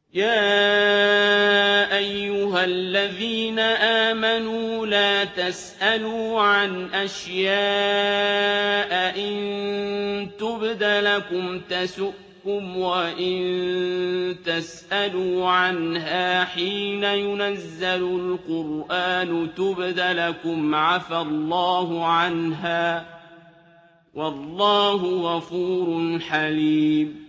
يَا أَيُّهَا الَّذِينَ آمَنُوا لَا تَسْأَلُوا عَنْ أَشْيَاءَ إِن تُبْدَ لَكُمْ تَسُؤْكُمْ وَإِن تَسْأَلُوا عَنْهَا حِينَ يُنَزَّلُ الْقُرْآنُ تُبْدَ لَكُمْ عَفَا اللَّهُ عَنْهَا ۗ وَاللَّهُ غَفُورٌ حَلِيمٌ